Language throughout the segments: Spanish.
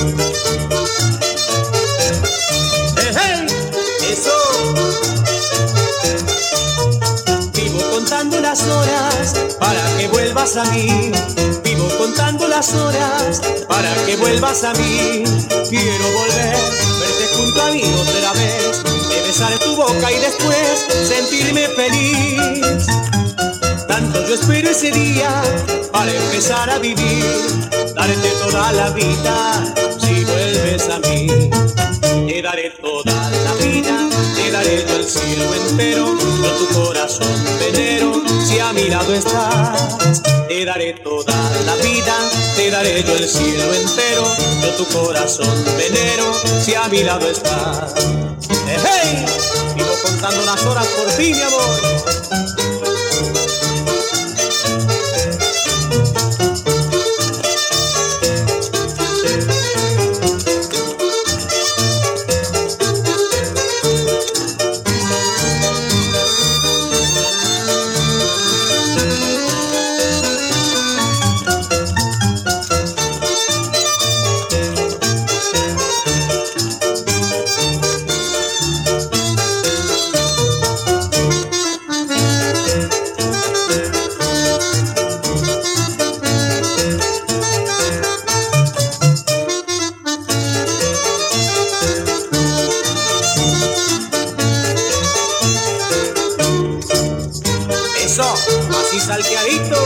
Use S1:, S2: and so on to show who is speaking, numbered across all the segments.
S1: Hey, eso. Vivo contando las horas para que vuelvas a mí. Vivo contando las horas para que vuelvas a mí. Quiero volver, verte junto a mí otra vez, de besar tu boca y después sentirme feliz. Tanto yo espero ese día para empezar a vivir, darte toda la vida si vuelves a mí. Te daré toda la vida, te daré yo el cielo entero, yo tu corazón venero si a mi lado estás. Te daré toda la vida, te daré yo el cielo entero, yo tu corazón venero si a mi lado estás. Hey, vivo contando las horas por ti, mi amor. Así salteadito.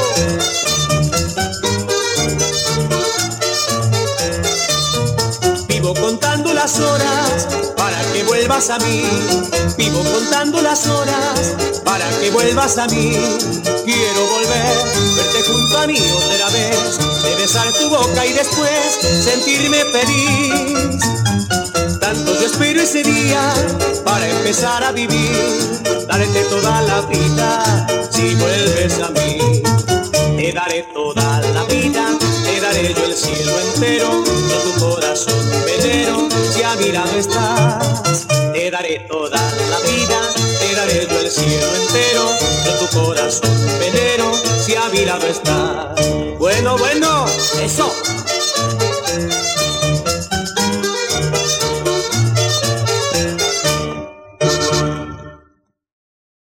S1: Vivo contando las horas para que vuelvas a mí. Vivo contando las horas para que vuelvas a mí. Quiero volver, verte junto a mí otra vez, de besar tu boca y después sentirme feliz. Tanto yo espero ese día para empezar a vivir, darte toda la vida si vuelves a mí. Te daré toda la vida, te daré yo el cielo entero, yo tu corazón venero si a mi lado estás. Te daré toda la vida, te daré yo el cielo entero, yo tu corazón venero si a mi lado estás. Bueno, eso.